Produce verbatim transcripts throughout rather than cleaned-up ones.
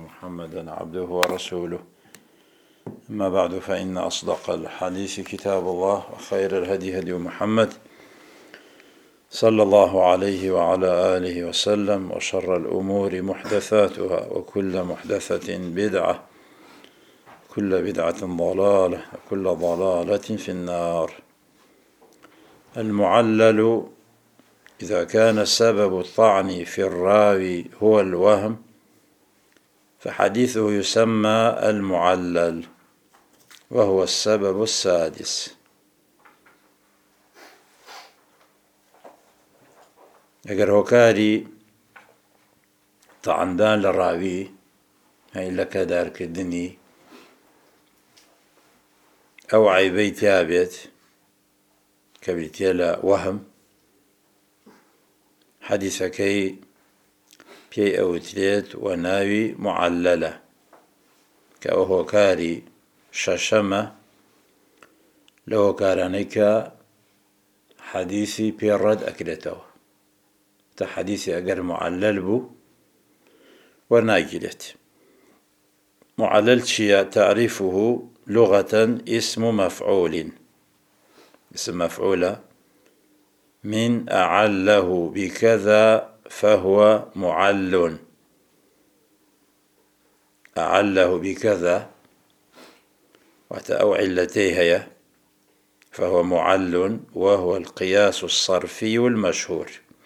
محمدا عبده ورسوله. أما بعد، فإن أصدق الحديث كتاب الله، وخير الهدي هدي محمد صلى الله عليه وعلى آله وسلم، وشر الأمور محدثاتها، وكل محدثة بدعة، كل بدعة ضلالة، وكل ضلالة في النار. المعلل إذا كان سبب الطعن في الراوي هو الوهم فحديثه يسمى المعلل، وهو السبب السادس. اگر هۆکاری طعندان لە ڕاوی هەی لە کەدارکردنی ئەو عیبەی تیا بێت کە بریتیە لە وەهم، حەدیثەکەی پێی ئەوترێت و ناوی معللە، کە ئەو هۆکاری شەشەمە لە هۆکارانەی کە حەدیثی پێ ڕەد ئەکرێتەوە. تا حەدیثی ئەگەر معلل بوو وەرناگیرێت. معلل چییە؟ تعریفه لغة اسم مفعول، اسم مفعولة من أعله بكذا فهو معل. أعله بكذا أو علتي هي فهو معل، وهو القياس الصرفي المشهور،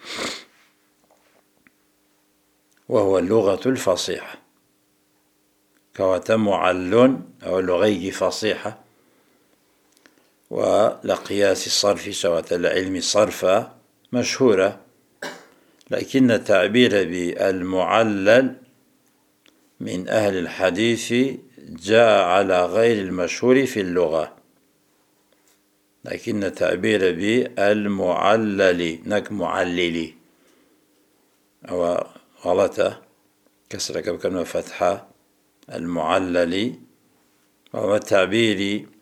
وهو اللغة الفصيحة. كواتا معل أو لغي فصيحة، ولقياس الصرف سواء العلم صرفا مشهورة، لكن التعبير بالمعلل من أهل الحديث جاء على غير المشهور في اللغة، لكن التعبير بالمعلل نك معللي أو غلطة كسرك بكلمة فتحة المعلل، وهو التعبير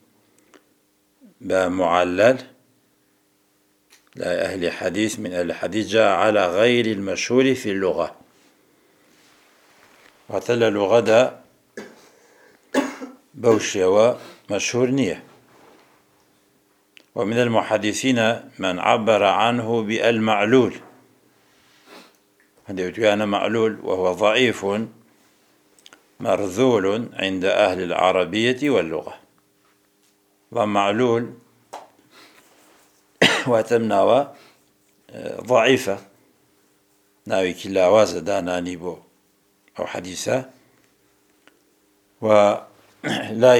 بمعلل لا أهل حديث من أهل الحديث جاء على غير المشهور في اللغة. وتلا اللغة دا بوشية ومشهور نية. ومن المحدثين من عبر عنه بالمعلول، هذا يتوى معلول، وهو ضعيف مرذول عند أهل العربية واللغة. ومعلول واتمناوى ضعيفة ناوي كلا وازداناني بو أو حديثة، ولا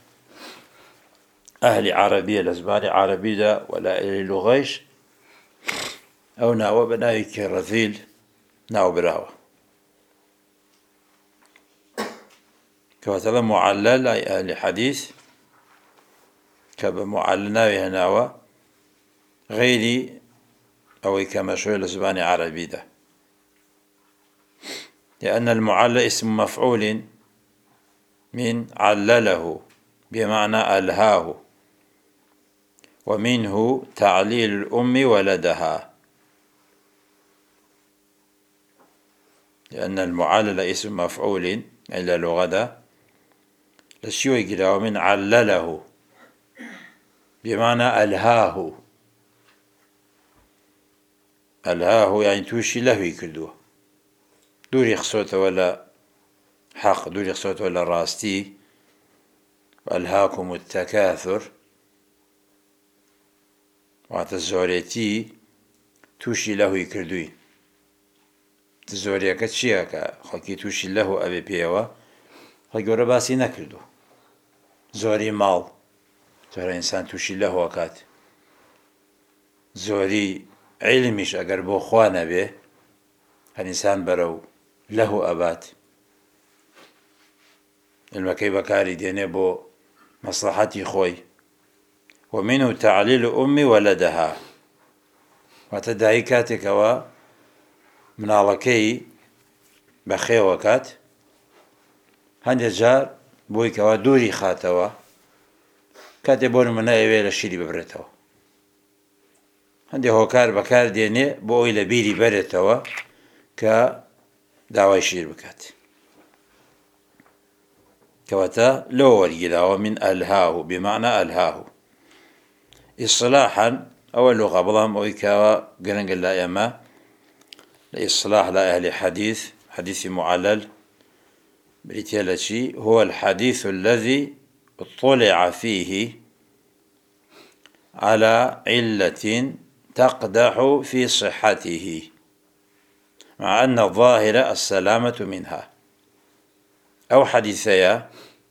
أهل عربية الأزبان عربية ولا أهل لغيش أو ناوى بناوي كرذيل ناو براوة. كواتبا معلل أي أهل حديث كبا معلل ناوي هناوى غيري أو كما شوية الأزبان عربي ده، لأن المعلل اسم مفعول من علله بمعنى ألهاه، ومنه تعليل الأم ولدها، لأن المعلل اسم مفعول إلا لغة لشيوي قراءة من علله بمعنى ألهاه. ألهاه يعني توشي لهوي كردوه، دوري خصوت ولا حق، دوري خصوت ولا راستي. وألهاكم التكاثر، واتزوريتي توشي لهوي كردوي. تزۆریەکە چییە کە خەڵکی تووشی لەهو ئەبێ پێوە؟ خەڵکی گەورە باسی نەکردو. زۆری ماڵ جارە ئینسان تووشی لەهوە کات. زۆری عیلمیش ئەگەر بۆ خوا نەبێ هەر ئینسان بەرەو لەهو ئەبات. علمەکەی بەکاری دێنێ بۆ مەسلحەتی خۆی. ومنه تعليل الأم ولدها، واتە دایک کاتێکەوە مناڵەکەی بەخێوە کات، هەندێک جار بۆی کەوا دووری خاتەوە، کاتێک بۆ نمونە ئەوێ لە شیری ببرێتەوە، هەندێک هۆکار بەکار دێنێ بۆ ئەوی لە بیری بەرێتەوە کە داوای شیر بکات. كواتا لو ورقلا ومن ألهاه بمعنى ألهاه إصلاحا أول لغة بلام أويكاوا قرنق لا يما الإصلاح لا أهل حديث حديث معلل بريتيالشي هو الحديث الذي اطلع فيه على علة تقدح في صحته مع أن الظاهر السلامة منها أو حديثيا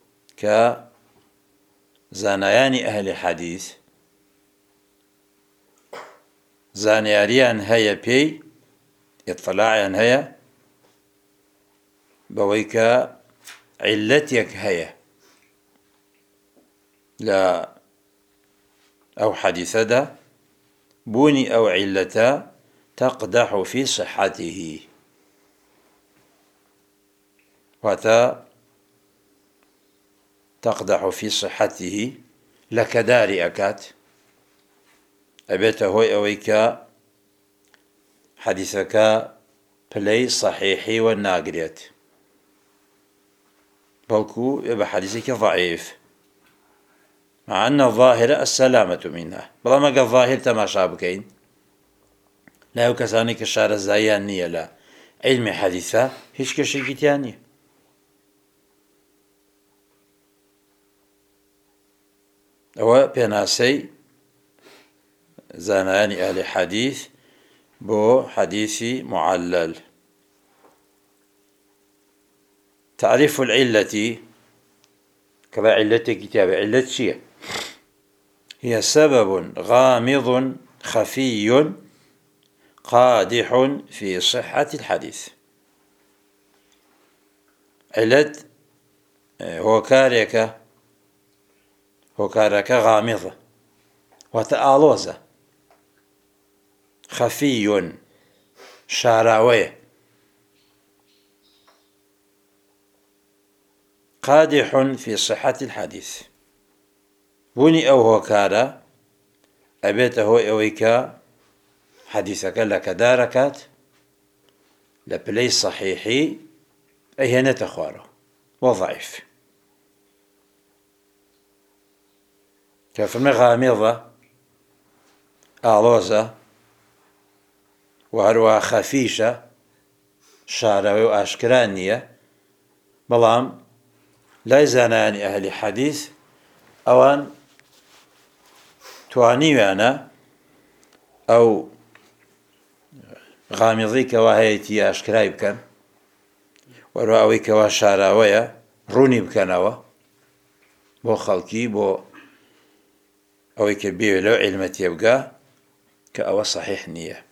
كزانيان أهل حديث زانياريان هيا بي اطلاعيان هيا بويك علتك هيا لا أو حديث دا بوني أو علتا تقدح في صحته وتا تقدح في صحته لكدار أكات أبيت هوي أويكا حديثك بلي صحيحي والناقريت بلكو يبقى حديثك ضعيف مع أن الظاهر السلامة منها بلا ما قال الظاهر تماشى بكين لا يكساني كشار الزايان نية لا علم حديثة هيش كشي كتاني هو بناسي زانيان أهل حديث بو حديثي معلل. تعريف العلة كما علة كتاب علة شيء هي سبب غامض خفي قادح في صحة الحديث. علة هو كاريكا هو كاريكا غامضة وتآلوزة خفي شاراوية قادح في صحة الحديث بني أو هو كارا أبيت هو أويكا حديثك لك داركات لبلي صحيحي أي هنا تخواره وضعيف كفرمي غامضة آلوزة وهروا خفيشة شاراوي وأشكرانية بلام لا يزانان أهل حديث أوان تواني أنا أو غامضيك وهيتي أشكراي بكن ورواويك وشاراوية روني بكنوا بو خلقي بو أويك بيولو علمت يبقى كأو صحيح نية.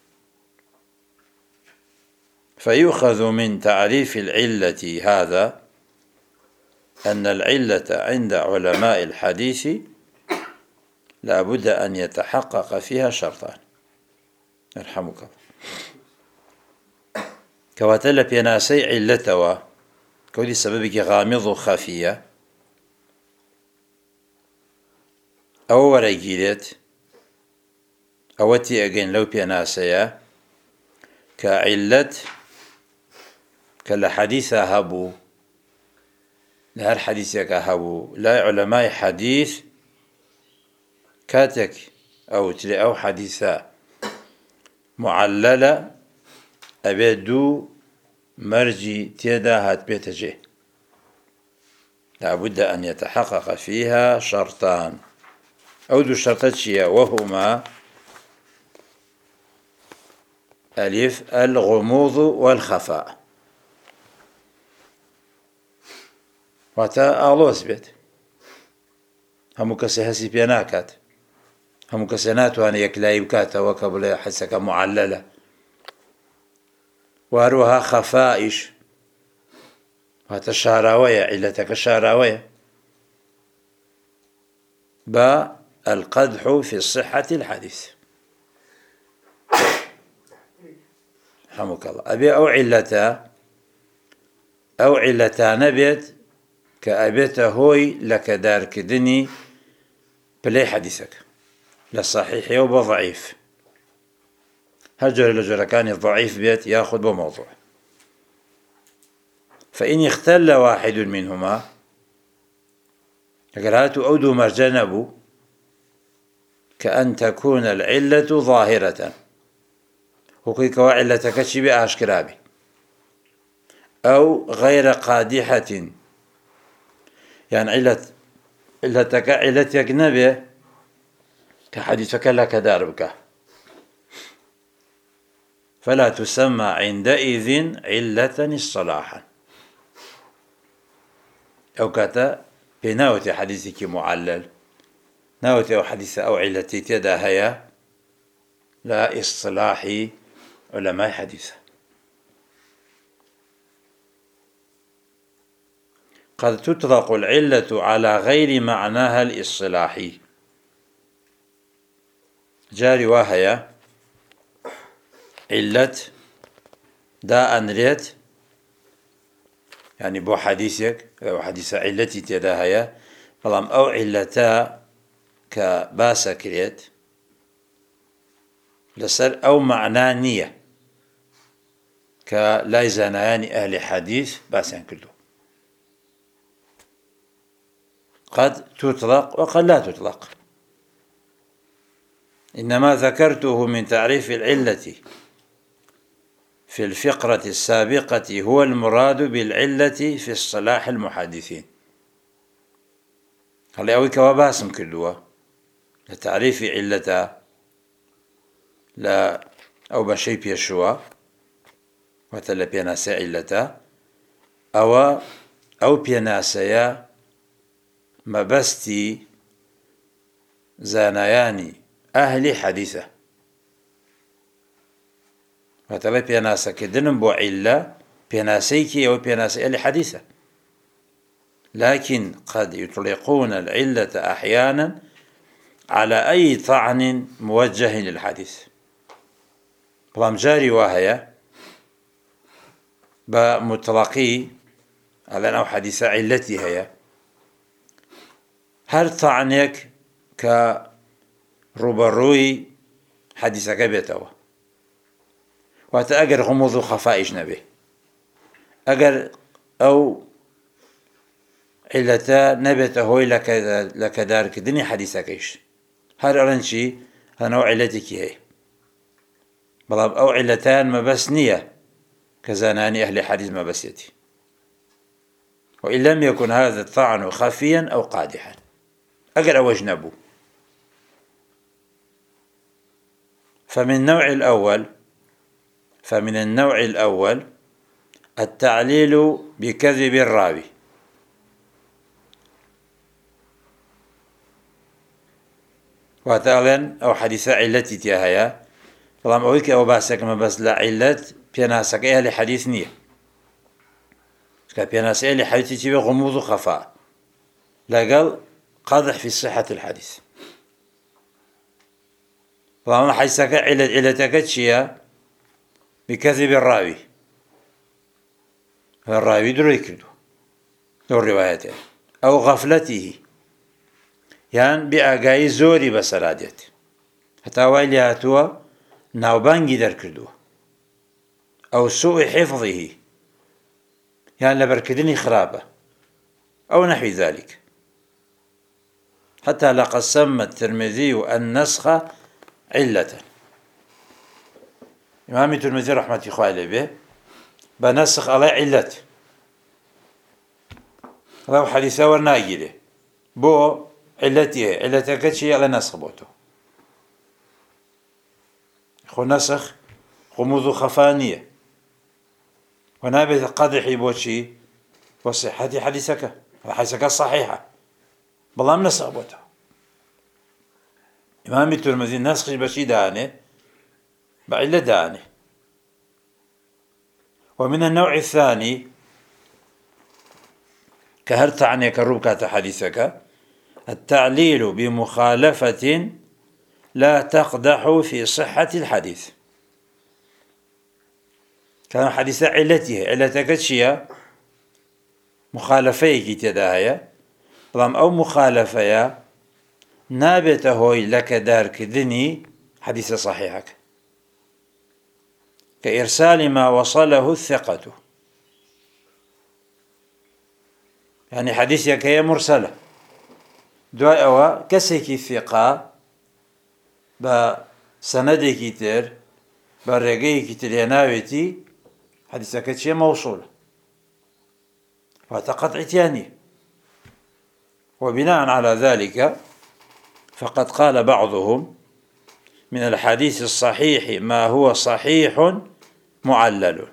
فيؤخذ من تعريف العلة هذا أن العلة عند علماء الحديث لا بد أن يتحقق فيها شرطان. يرحمك الله. كواتل بيناسي علتوا كودي سببك غامض خفية أو ورقيلت أوتي أجين لو بيناسيا كعلة كلا حديثة هبو لهر حديثك هبو لا علماء حديث كاتك أو تلي أو حديثة معللة أبدو مرجي تيدا هات بيتجي لابد أن يتحقق فيها شرطان أو دو شرطات شيئا وهما ألف الغموض والخفاء واتا أغلوز بيت همو كسي هسي بيناكات همو كسي ناتوان يكلاي بكاتا وكبلا حسك معللة واروها خفائش واتا شاراوية علتك شاراوية با القدح في صحة الحديث. رحمك الله. أبي أو علتا أو علتا نبيت كأبيت هوي لك دار كدني بلي حديثك لصحيح أو ضعيف هجر لجر كان الضعيف بيت ياخذ بموضوع فإن اختل واحد منهما لقرات أودو مرجنبو كأن تكون العلة ظاهرة وكيك وعلتك شبه أشكرابي أو غير قادحة يعني علة علتك علتك نبي كحديثك لك داربك فلا تسمى عندئذ علة اصطلاحا أو كتا بناوتي حديثك معلل ناوتي أو حديث أو علتي تدا هيا لا اصطلاحي علماء حديث. قد تطلق العلة على غير معناها الاصطلاحي جاري وهي علة دا أنريت يعني بو حديثك أو حديث علتي تدا هيا فلام أو علتا كباسا كريت لسر أو معنانية كلا زنيان أهل حديث باسا كله قد تطلق وقد لا تطلق إنما ذكرته من تعريف العلة في الفقرة السابقة هو المراد بالعلة في اصطلاح المحدثين. هل أويك وباسم كلها لتعريف علة لا أو بشي بيشوا وتلا بيناسا علة أو أو بيناسا مبستي زانياني أهل حديثة وتلا بيناسا كدنم بو علة بيناسيكي أو بيناسي أهل حديثة لكن قد يطلقون العلة أحيانا على أي طعن موجه للحديث بلام جاري وهي بمطلقي على أنه حديث علتي هي هر طعنك كربروي حديثك بيتوا وتأجر غموض خفائش نبي أجر أو علتا نبت هوي لك لك دارك دني حديثك إيش هر أرنشي أنا علتك هي بلام أو علتان ما بس نية كزاناني أهل حديث ما بس يتي وإن لم يكن هذا الطعن خفيا أو قادحا أجر أو أجنبه فمن النوع الأول فمن النوع الأول التعليل بكذب الراوي وتعلن أو حديث علتي تياهيا فلام أويك أو باسك ما بس لا علت بيناسك أهل حديث نية كبيناس أهل حديث تيبي غموض وخفاء لقل قادح في صحة الحديث فلام حيثك علت علتك تشيا بكذب الراوي الراوي دروي كردو دور روايته أو غفلته يعني بأقاي زوري بسراديت حتى ويلي هاتوا ناوبانجي در كردو أو سوء حفظه يعني لبركدني خرابة أو نحو ذلك حتى لقد سمى الترمذي النسخ علة إمام الترمذي رحمة الله عليه بنسخ على علة لو حديثة ورناجله بو علته علتك شيء على نسخ بوته خو نسخ غموض خفانية ونابت قدحي بوشي وصحة حديثك حديثك الصحيحة بلام نسخ بوته إمام الترمذي نسخ بشي دانه بعلة دانه. ومن النوع الثاني كهرت عني كروبكة حديثك التعليل بمخالفة لا تقدح في صحة الحديث كان حديث علته علتك شيء مخالفيك تداهية بلام أو مخالفة نابته لك دارك ذني حديث صحيحك كإرسال ما وصله الثقة يعني حديثك هي مرسلة دوای ئەوە کەسێکی ثقە بە سەنەدێکی تر بە ڕێگەیەکی تر هێناوێتی حەدیثەکە چیە؟ مەوصولە، واتە قەطعیتیان. وبناء على ذلك فقد قال بعضهم من الحديث الصحيح ما هو صحيح معلل.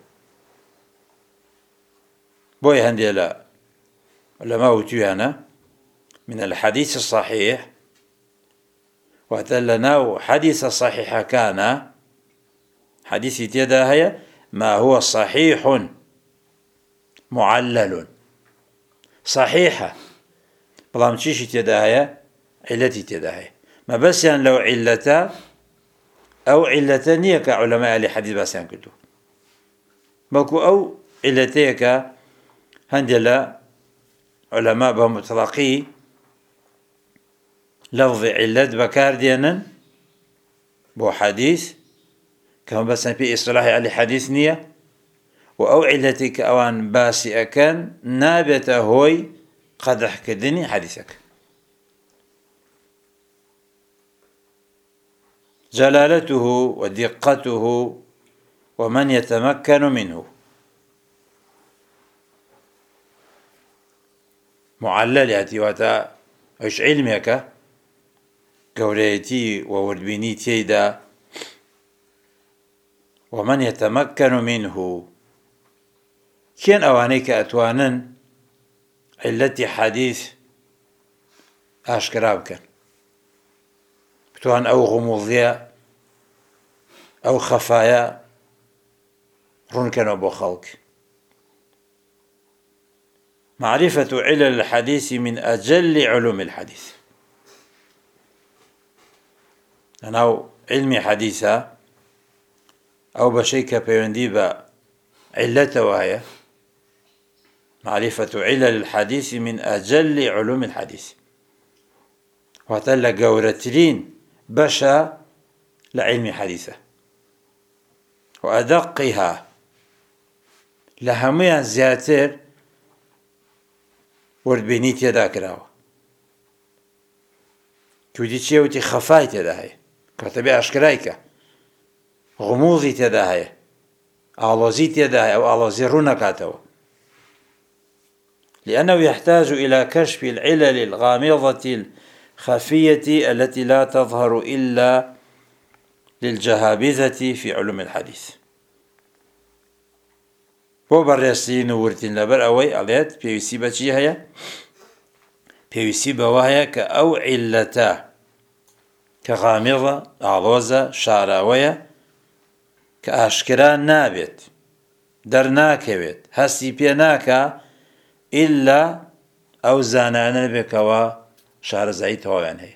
بوي هندي لا علماء وتيانا من الحديث الصحيح وتلنا حديث صحيح كان حديث تيدا هي ما هو صحيح معلل صحيحة بلام تشيشي تيدا هي علتي تيدا هي ما بس يعني لو علتا أو علتان كعلماء الحديث بس يعني كتو بكو أو علتيك هندلا علماء بهم مطلقي لفظ علت بكار دينا بو حديث كما بس في إصطلاح على حديث نية وأو علتك أوان باسي أكن نابت هوي قدح كدني حديثك جلالته ودقته ومن يتمكن منه. معلل ياتي واتا ايش علمك قوليتي ووردبيني تيدا ومن يتمكن منه كين اوانيك اتوانا علتي حديث اشكراب كان بتوان او غموضية او خفايا رون كانوا بو خلق. معرفة علل الحديث من أجل علوم الحديث. أنا علمي حديثة أو بشيكة بيوندي علته وهي معرفة علل الحديث من أجل علوم الحديث وتلا قورتلين بشا لعلم حديثة وأدقها لهميا زياتر وردبيني تيدا كراوة كودي تشيوتي خفاي تيدا هاي كتبي أشكرايك غموضي تيدا هاي أعلازي تيدا هاي أو أعلازي رونكاتوا لأنه يحتاج إلى كشف العلل الغامضة الخفية التي لا تظهر إلا للجهابذة في علوم الحديث. بۆ بەڕێستی نورتین لەبەر ئەوەی ئەڵێت پێویستی بەچی هەیە؟ پێویستی بەوە هەیە کە ئەو عیلەتە کە غامضە ئاڵۆزە شاراوەیە کە ئاشکرا نابێت دەرناکەوێت هەستی پێ ناکا ئیلا ئەو زانانە بێکەوە شارەزایی تەواویان هەیە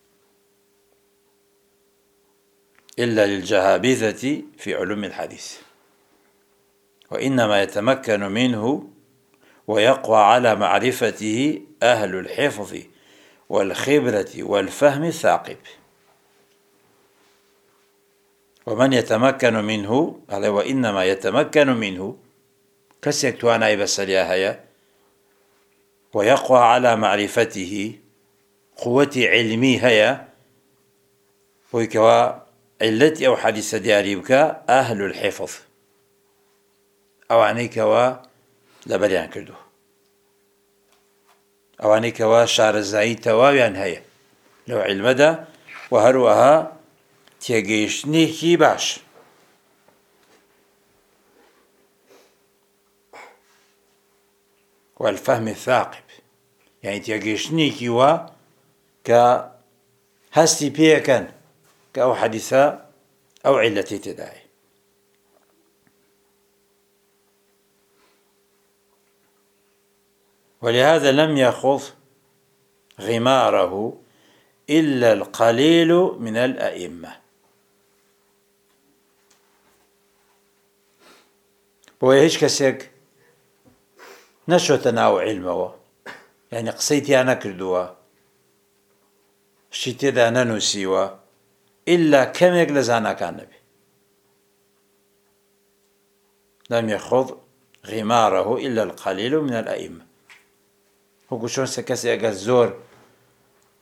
إلا للجهابذة في علوم الحديث وإنما يتمكن منه ويقوى على معرفته أهل الحفظ والخبرة والفهم الثاقب. ومن يتمكن منه على وإنما يتمكن منه كسيك توانا يبسليا هيا ويقوى على معرفته قوة علمي هيا ويكوا علتي أو حديث دياري بكا أهل الحفظ ئەوانەی کەوا لەبەریان کردو ئەوانەی کەوا شارەزایی تەواویان هەیە لەو عیلمەدا و هەروەها تێگەیشتنێکی باش والفهم الثاقب يعني تێگەیشتنێکی وا کە هەستی پێەکەن کە ئەو حەدیثە ئەو عیلەتی تێدایە. ولهذا لم يخض غماره إلا القليل من الأئمة. بۆیە هیچ کەسێک نەچۆتە ناو عیلمەوە یعنی قسەیتیان نەکردووە شتی تێدا نەنووسیوە ئیلا کەمێک لە زاناکان نەبێ. لم يخض غماره إلا القليل من الأئمة. وەکو چۆن کەسێک ئەگەر زۆر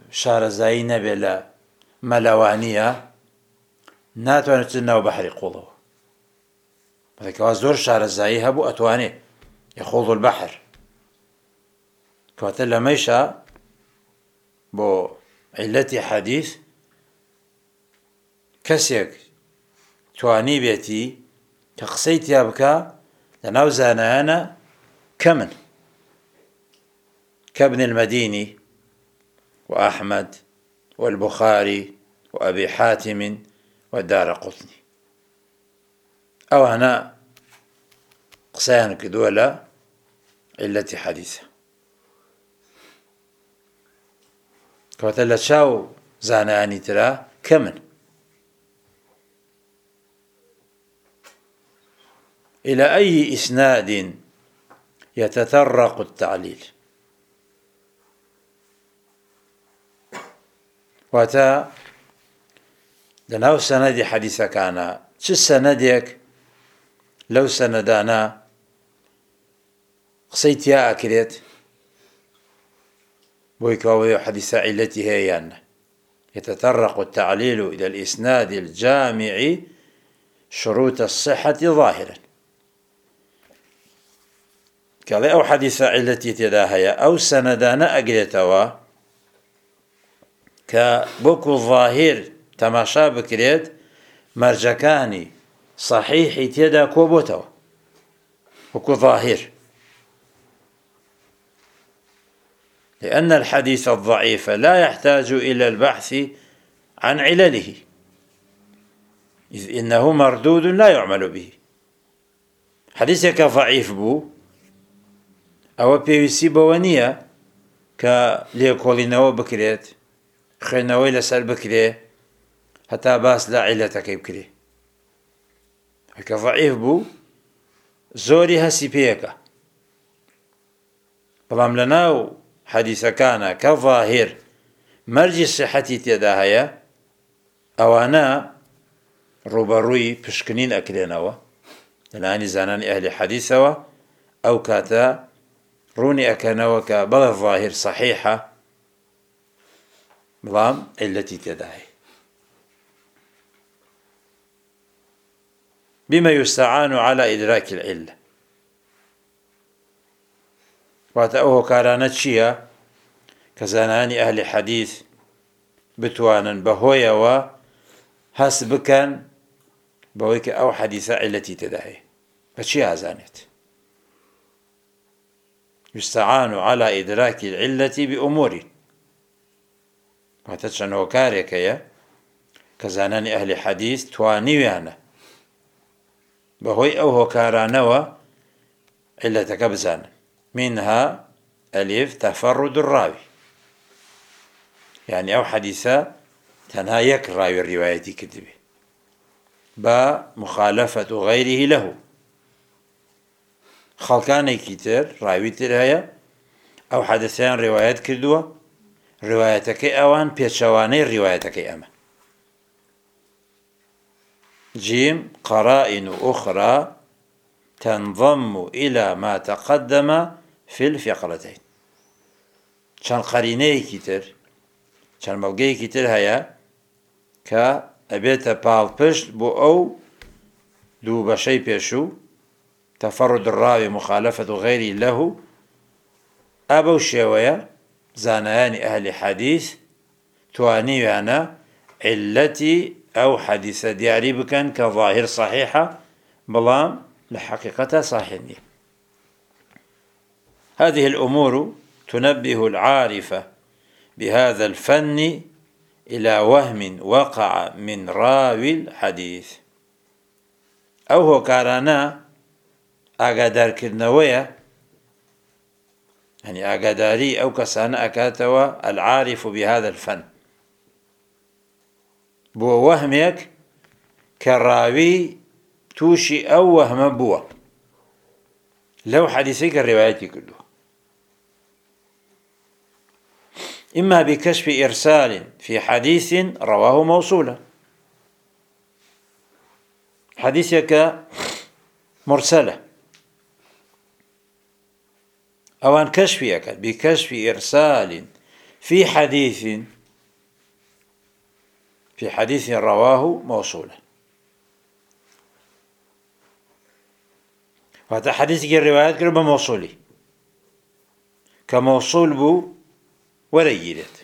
شارەزایی نەبێ لە مەلەوانیە ناتوانێت ناو بەحری قوڵەوە. بەڵێکەوە زۆر شارەزایی هەبوو ئەتوانێ یەخوض البەحر، کەواتە لەمەیشە بۆ عیلەتی حەدیث کەسێک توانی بێتی کە قسەی تیا بکە لەناو زانایانە کەمن كابن المديني وأحمد والبخاري وأبي حاتم والدارقطني. أو أنا قسيان كدولة علة حديثة كوتلا شاو زاناني ترى كمن إلى أي إسناد يتطرق التعليل. واتا لناو سندي حديثة كان چه سندك لو سندانا قصيتيا أكريت بويكاوي حديثة علتي هيان يتطرق التعليل إلى الإسناد الجامع شروط الصحة ظاهرا. قال أو حديثة علتي تداهيا أو سندانا أقريتوا كبوكو الظاهر تماشا بكريت مرجكاني صحيح تيدا كوبوتوا بوكو ظاهر، لأن الحديث الضعيف لا يحتاج إلى البحث عن علله، إذ إنه مردود لا يعمل به. حديثك ضعيف بو أو بيوسي بوانية كليكولينو بكريت خينوي لسال بكري حتى باس لا علتك بكري هكا ضعيف بو زوري هسي بيكا. بلام لناو حديث كان كظاهر مرجي صحتي تداهيا أوانا روبروي بشكنين أكلينوا لناني زانان أهل حديثوا أو كاتا روني أكنوا كبل الظاهر صحيحة بلام التي تداهي. بما يستعان على إدراك العلة. واتأوه كارانت شيا كزاناني أهل حديث بتوانا بهويا و هسبكا بويك أو حديثة التي تداهي فشيا زانت. يستعان على إدراك العلة بأمور واتشان وكاريك يا كزاناني أهل حديث توانيوانا بهوي أو هكارانوا علتك بزانا، منها ألف تفرد الراوي، يعني أو حديثة تنها يك راوي الرواية كذبه، با مخالفة غيره له خلقاني كتير راوي ترهيا أو حدثان روايات كردوة روايتك أوان بيتشواني روايتك أما. جيم قرائن أخرى تنضم إلى ما تقدم في الفقرتين. شان قريني كتير شان بلغي كتير هيا كا أبيت بالبشت بو أو دو بشي بيشو تفرد الراوي مخالفة غيري له أبو شوية زانيان أهل حديث تواني أنا علتي أو حديث دياري بكن كظاهر صحيحة بلام لحقيقتها صحيحة. هذه الأمور تنبه العارف بهذا الفن إلى وهم وقع من راوي الحديث أو هو كارانا أقدر كرنوية، يعني أقداري أو كسانا أكاتوا العارف بهذا الفن بو وهمك كراوي توشي أو وهم بوا لو حديثك الروايات كله، إما بكشف إرسال في حديث رواه موصولا، حديثك مرسلة، أو أن كشفك بكشف إرسال في حديث في حديث رواه موصولا. وهذا حديث الروايات كله بموصولي كموصول بو ولا يجيلت.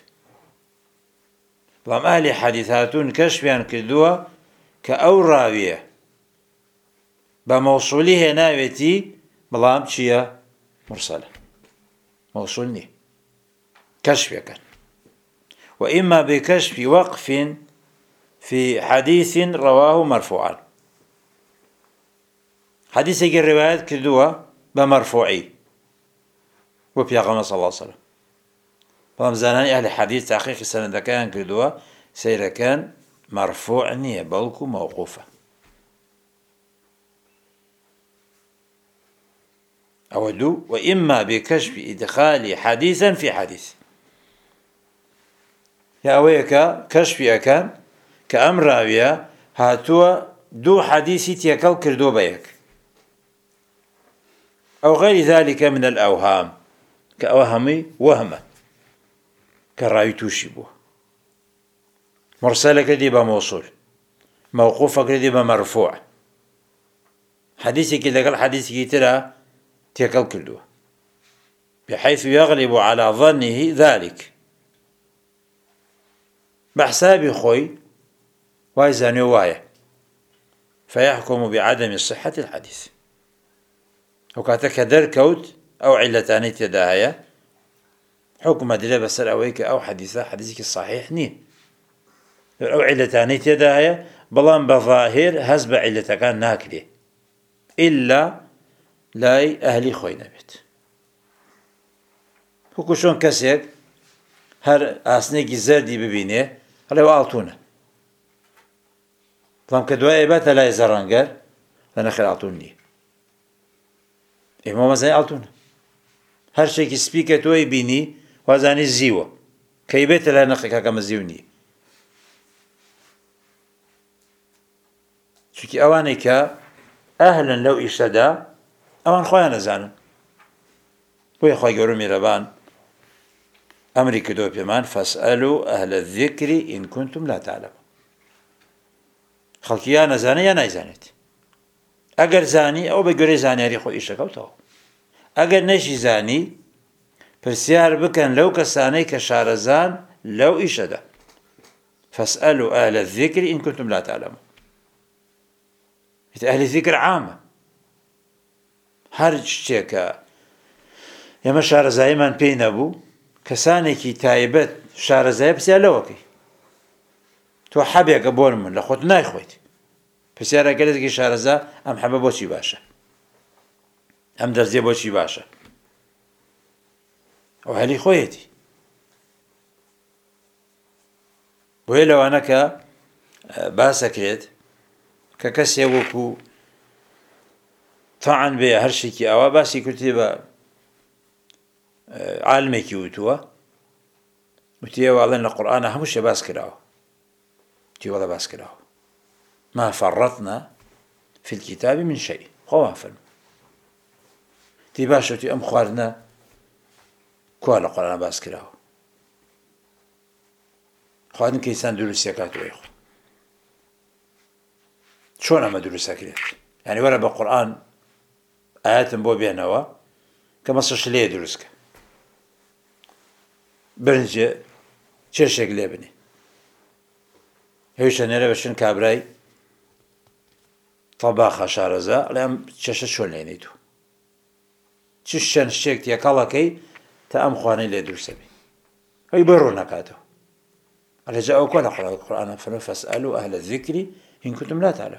بلام أهل حديثاتون كشفيان كدوا كأو راوية بموصولي هنا بيتي بلام تشيا مرسلة موصولني كشف كان. وإما بكشف وقف في حديث رواه مرفوعا. حديث الروايات كدوا بمرفوعي وبيغمى صلى الله عليه وسلم. بلام زاناني أهل حديث تحقيق السنة كان كدوا سير كان مرفوع نية بلكو موقوفة. أودو وإما بكشف إدخال حديثا في حديث. يا أويك كشف أكان كأمر راوية هاتوا دو حديثي تيكل كردو بيك أو غير ذلك من الأوهام كأوهمي وهمة كالراوي توشبه. مرسلة كذبة موصول موقوفة كذبة مرفوع. حديثي كذا قال حديثي ترى تيكل كردو بحيث يغلب على ظنه ذلك بحساب خوي وايزاني وايه فيحكم بعدم صحة الحديث. وكاتك دركوت أو علتاني تداهية حكم دليل بسر أويك أو حديثة حديثك الصحيح ني أو علتاني تداهية بلان بظاهر هزب علتكان ناكلي إلا لاي أهلي خوي نبت. وكشون كسيك هر أسنيكي زردي ببينه هلا وعطونه بلان كدواء بات لا يزرانقر لأنا خير عطوني إمام زي عطونه هر شيء سبيكة توي بيني وزاني الزيوة كيبت لا نخيك كما زيوني شكي أوانيك أهلا لو إشتدا أوان خويا نزانن ويا خويا يقولوا ميرابان أمري كدو بيمان فاسألوا أهل الذكر إن كنتم لا تعلمون. خلقي يا نزاني يا نايزانت أجر زاني أو بجري زاني ريخو إيشك أو تو أجر نشي زاني برسيار بكن لو كساني كشارزان لو إيشدا فاسألوا أهل الذكر إن كنتم لا تعلمون. أهل الذكر عامة هر شتێکە ئێمە شارەزاییمان پێی نەبوو کەسانێکی تایبەت شارەزای پرسیار لەوەکەی تۆ حەبێکە بۆ من لە خۆت نایخۆیت پرسیارەکە لەگەڵی شارەزا ئەم حەبە بۆچی باشە ئەم دەرزیە بۆچی باشە ئەو هەلی خۆیەتی بۆیە لەوانە کە باسەکرێت کە کەسێ وەکو طعن بێ هەر شتێکی ئەوە باسی کردی بە عالمێکی وتووە وتیە واڵێن لە قورئانە هەموو شتێ باس کراوە تی وەڵە باس کراوە ما فرطنا في الكتاب من شيء خوا فەرمووی تی باشە تی ئەم خواردنە کوا لە قورئانە باس کراوە خواردن کە ئینسان دروستی ئەکاتەوە یەخۆ چۆن ئەمە دروست ئەکرێت یعنی وەرە بە قورئان ئاەتم بۆ بێنەوە کە مەسەش لێ دروستکە برنجێ چێشێک لێ بنێ هێویشە نێرە بەشن کابرای تەباخە شارەزا ئەڵێ ئەم چێشە چۆن لێنەی تو چ شەن شتێک تێکەڵەکەی تا ئەم خوانەی لێ دروستە بێ ئەی بۆی ڕوو نەکاتەوە ئەلێ جا ئەو کۆ لە قورئانە فەرمووی فەسئەلوا ئەهلە الذیکری ئین کونتم لا تعلمون.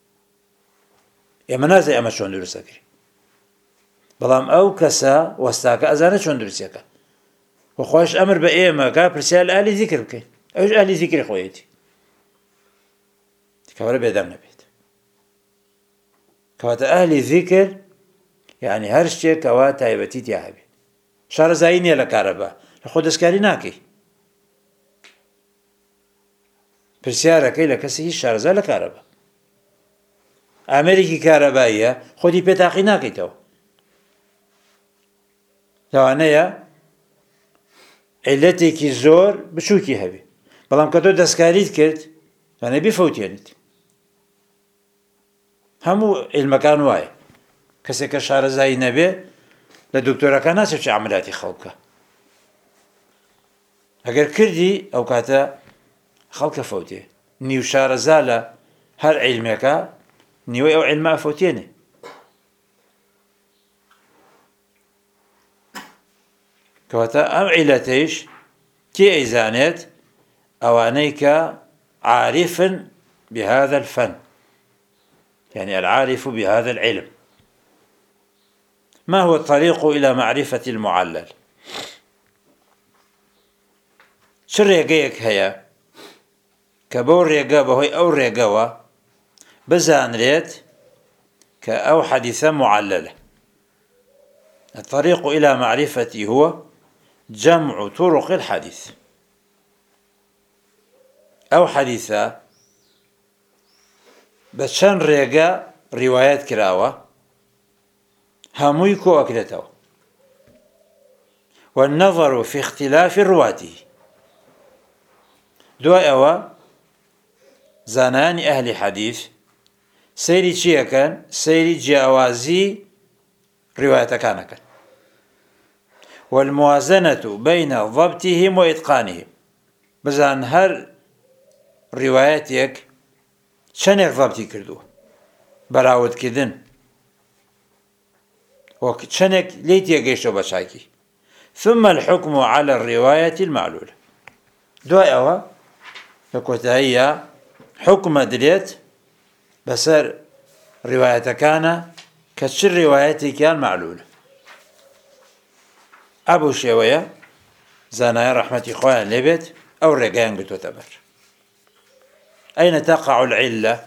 ئێمە نازانین ئەمە چۆن دروست ئەکرێ بەڵام ئەو کەسە وەستاکە ئەزانێت چۆن دروستیەکە و خوایش ئەمر بە ئێمە کا پرسیار لە ئەهلی ذیکر بکەین ئەوش ئەهلی ذیکری خۆیەتی کەواتە بێدەنگ نەبێت کەواتە ئەهلی ذیکر یعنی هەر شتێک کەوا تایبەتی تیا هەبێ شارەزایی نییە لە کارەبا لە خۆ دەستکاری ناکەی پرسیارەکەی لە کەسی هیچ شارەزا لە کارەبا ئامێرێکی کارەباییە خۆتی پێتاقی ناکەیتەوە لەوانەیە عیلەتێکی زۆر بچووکی هەبێ بەڵام کە تۆ دەستکاریت کرد يعني بفوتينت همو المكان واي كسك شارزاي نبي لدكتورة كان ناسف عملياتي خلقه اگر كردي او كاتا خلقه فوتي نيو شارزالة هر علمك نيو او علماء فوتيني كواتا ام علتيش كي ايزانيت اوانيك عارف بهذا الفن يعني العارف بهذا العلم. ما هو الطريق إلى معرفة المعلل؟ شو ريقيك هيا كبور ريقا بهوي أو ريقاوا بزان ريت كأو حديثة معللة. الطريق إلى معرفته هو جمع طرق الحديث. أو حديثة بشان ريقا روايات كراوة همويكو أكلتو والنظر في اختلاف رواته دواء أوا زانان أهل حديث سيري چيا كان سيري جاوازي رواية كان كان والموازنة بين ضبطهم وإتقانهم بزان هر رواياتك شنك ضبطي كردوه براود كدن وشنك ليت يقيشو بشاكي ثم الحكم على الرواية المعلولة دواء أوا لكوتا هي حكم دريت بسر رواية كان كشر روايتي كان معلولة. أبو شوية زانايا رحمة خواه لبت أو رقان قلت وتبر أين تقع العلة؟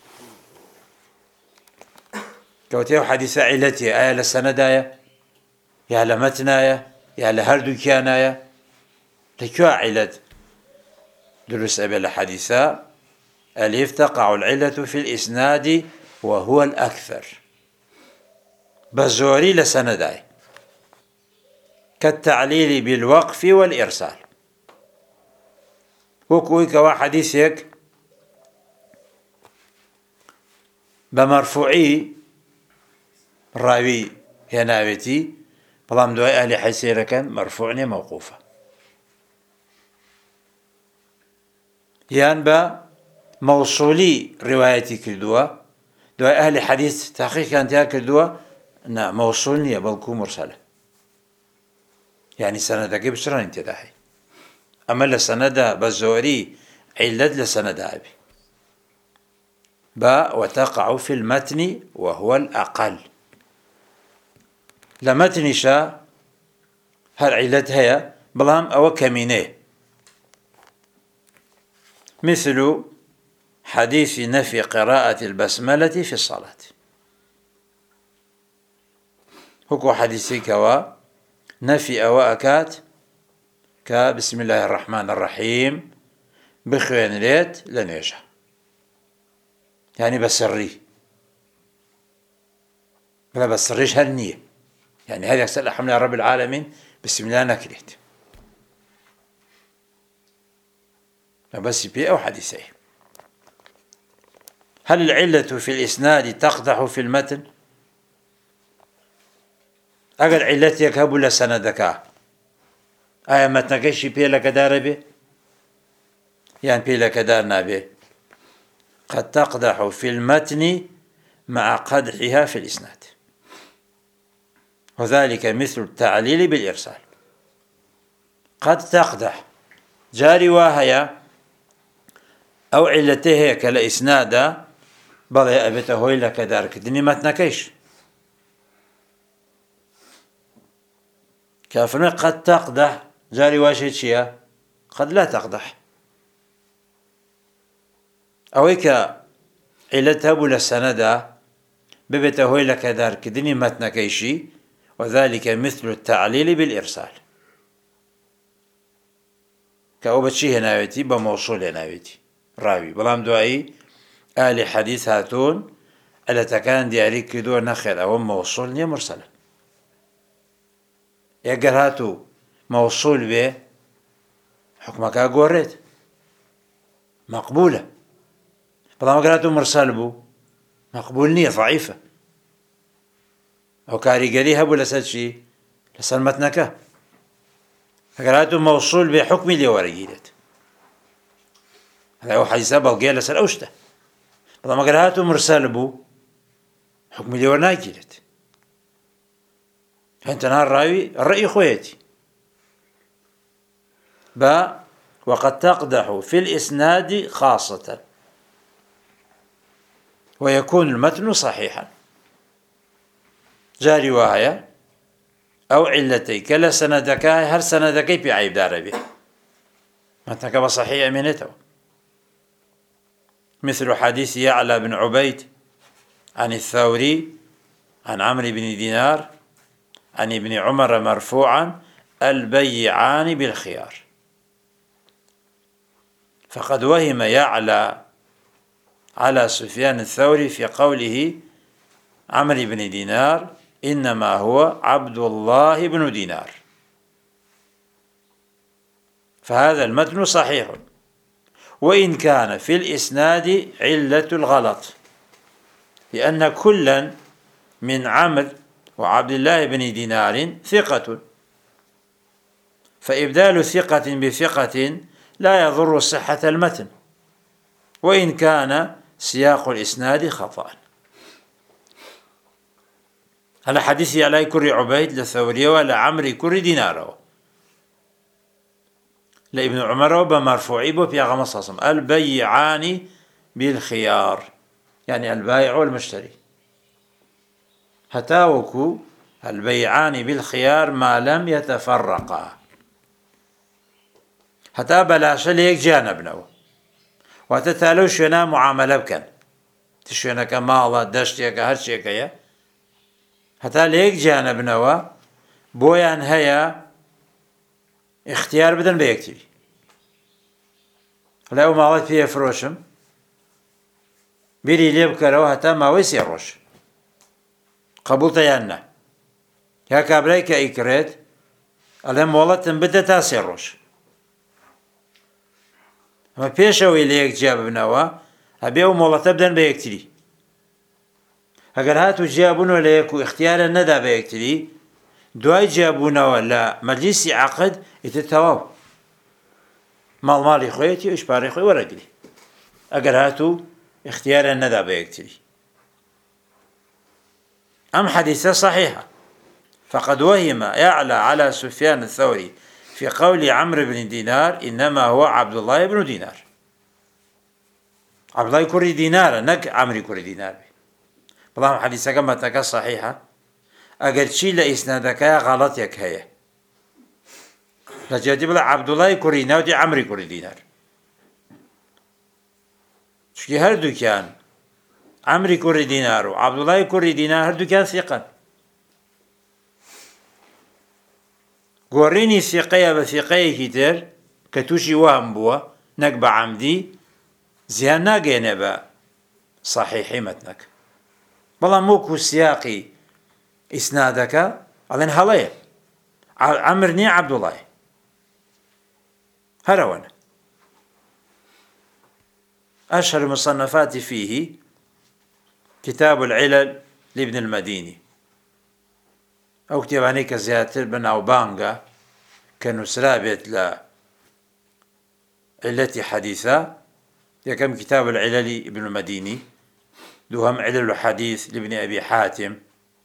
كوتيو حديث علتي آية لسندايا يا لمتنايا يا لهردو كيانايا لكوا علت دروس أبي الحديثة أليف تقع العلة في الإسناد وهو الأكثر بزوري لسنداي كالتعليل بالوقف والإرسال وكوي كوا حديثك بمرفوعي راوي هناوتي بلام دواء أهل حيسيرة كان مرفوعني موقوفة يان با موصولي روايتي كردوا دواء أهل حديث تحقيق كانت يا كردوا نا موصولني بلكو مرسلة يعني سندك بشران انتداحي أما لسندا بزوري علت لسندا أبي با وتقع في المتن وهو الأقل لمتن شا هل علت هي بلام أو كمينه مثل حديث نفي قراءة البسملة في الصلاة هكو حديثي كوا نفي أو أكات كبسم الله الرحمن الرحيم بخوين ريت لنيجا يعني بسري لا بسريش هالنية يعني هذا يكسر الحمد لله رب العالمين بسم الله نكريت بس بي أو حديثي. هل العلة في الإسناد تقدح في المتن؟ أقل علتك هبو لسندك آية متنكشي بيلا كدار به يعني بيلا كدار نابه قد تقدح في المتن مع قدحها في الإسناد وذلك مثل التعليل بالإرسال. قد تقدح جاري واهيا أو علته هيك لإسنادا بضي أبته هوي لك دارك دني ما تنكيش كافرنا قد تقدح جاري واشي شيا قد لا تقدح أويك علتها بولا السندا ببته هوي لك دارك دني ما تنكيشي وذلك مثل التعليل بالإرسال كأوبتشي هناويتي بموصول هناويتي راوي بلام دوائي آل حديث هاتون ألا تكان دياري كدو نخير أو موصول نية مرسلة يقر هاتو موصول به حكمك أقوريت مقبولة بەڵام ئەگەر هاتوو مرسەل بوو مەقبول نییە، ضەعیفە. ئەو کاریگەری هەبوو لەسەر چی؟ لەسەر مەتنەکە. ئەگەر هاتوو مەوسوول بێ حوکمی لێ وەرەگیرێت، ئەو حەدیسە بەڵگەیە لەسەر ئەو شتە. بەڵام ئەگەر هاتوو مرسەل بوو حوکمی لێ وەرناگیرێت، هەن تەنها ڕاوی ڕێی خۆیەتی. بە وقد تقدح في الإسناد خاصة ويكون المتن صحيحا. جاري وهي أو علتي كلا سندك هر سندك بعيب دار به متنك بصحيح أمينته، مثل حديث يعلى بن عبيد عن الثوري عن عمرو بن دينار عن ابن عمر مرفوعا البيعان بالخيار. فقد وهم يعلى على سفيان الثوري في قوله عمرو بن دينار إنما هو عبد الله بن دينار، فهذا المتن صحيح وإن كان في الإسناد علة الغلط، لأن كلا من عمرو وعبد الله بن دينار ثقة، فإبدال ثقة بثقة لا يضر صحة المتن وإن كان سياق الإسناد خطأ. هذا حديث علي كري عبيد للثوري ولا عمري كري ديناره لابن عمر بمرفوعي بو بيغم صاصم البيعان بالخيار، يعني البائع والمشتري. هتاوكو البيعان بالخيار ما لم يتفرقا، هتا بلاش ليك جانبنو وتتالو شنا معاملة بكن تشونا كمالا دشتيك هرشيك يا هتا ليك جانبنو بويان هيا اختيار بدن بيكتري. لو ماڵەت پێ فرۆشم بیری لێ بکەرەوە هەتا ماوەی سێ ڕۆژ قبوڵتە یان نا، یا کابرای کە ئیکرێت ئەڵێ مۆڵەتم بدە تا سێ ڕۆژ، ئەمە پێشەوەی لە یەکجیا ببنەوە هەبێ و مۆڵەتە بدەن بە یەکتری. ئەگەر هاتوو جیابوونەوە لە یەک و اختیارە نەدا بە یەکتری، دوای جیابوونەوە لە مەجلیسی عەقد ئیتر تەواو ماڵ ماڵی خۆیەتی و شپارەی خۆی وەرەگری، ئەگەر هاتوو اختیارە نەدا بە یەکتری. أم حديثة صحيحة. فقد وهم يعلى على سفيان الثوري في قول عمرو بن دينار إنما هو عبد الله بن دينار. عبد الله كوري دينار نك عمرو كوري دينار. بلام حديثة كما تكا صحيحة أجر شيء لإسنادك غلط يك هي لجدي بلا عبد الله كوري نودي عمرو كوري دينار، شكي هردو كان عمرو كوري دينار وعبد الله كوري دينار هردو كان ثقة. قوريني ثقية بثقية كتير كتوشي وهم بوا نقبع عمدي زيان ناقين با صحيحي متنك بلا موكو سياقي إسنادك ألين هلايا عمرني عبد الله هروانا. أشهر المصنفات فيه كتاب العلل لابن المديني، أو كتاب عنيك زياتر بن أوبانغا كنسرا بيت لا علتي حديثة، يكم كتاب العلل ابن المديني، دوهم علل الحديث لابن أبي حاتم،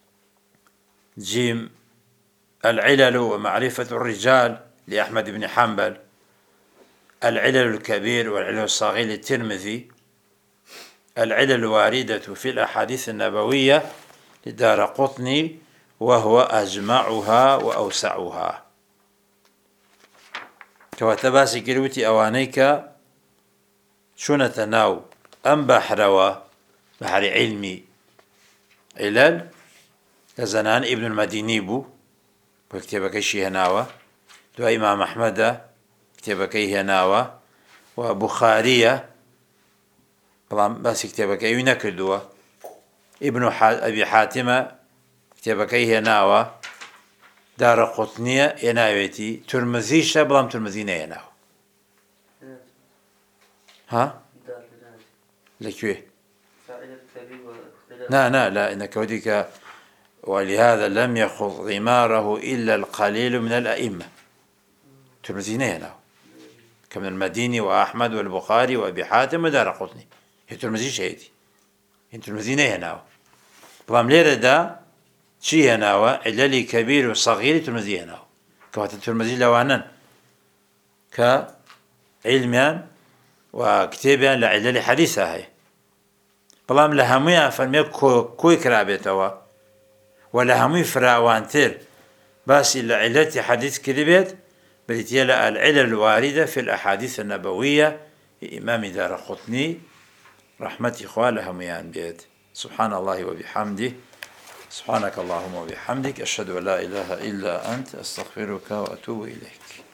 جيم العلل ومعرفة الرجال لأحمد بن حنبل، العلل الكبير والعلل الصغير للترمذي، العلل الواردة في الأحاديث النبوية للدارقطني وهو أجمعها وأوسعها. كواتباسي كروتي أوانيك شونة ناو أم بحروا بحر علمي علل لزنان ابن المديني بو وكتبك شي هناوة، دو إمام أحمد كتبك هناوة، وبخارية بلام بس كتابك أي نكردوا، ابن أبي حاتم كتابك أي هناوة، دارقطنية يناويتي، ترمذيش بلام ترمذينا يناو. ها؟ لكوي نا نا لا إنك وديك ولهذا لم يخض غماره إلا القليل من الأئمة الترمذي هنا كمن المديني وأحمد والبخاري وأبي حاتم ودارقطني الترمذي شهيدي الترمذي هنا بلام ليرة دا شي هنا علل كبير وصغير الترمذي هنا كوات الترمذي لوانا كعلميا وكتابيا لعلل حديثة هاي بلام لهمية فرمي كوي كرابيتوا ولهمي فراوانتر بس إلا علة حديث كذبت بلتي العلل الواردة في الأحاديث النبوية إمام دارقطني رحمة إخوة هميان بيت سبحان الله وبحمده سبحانك اللهم وبحمدك أشهد أن لا إله إلا أنت أستغفرك وأتوب إليك.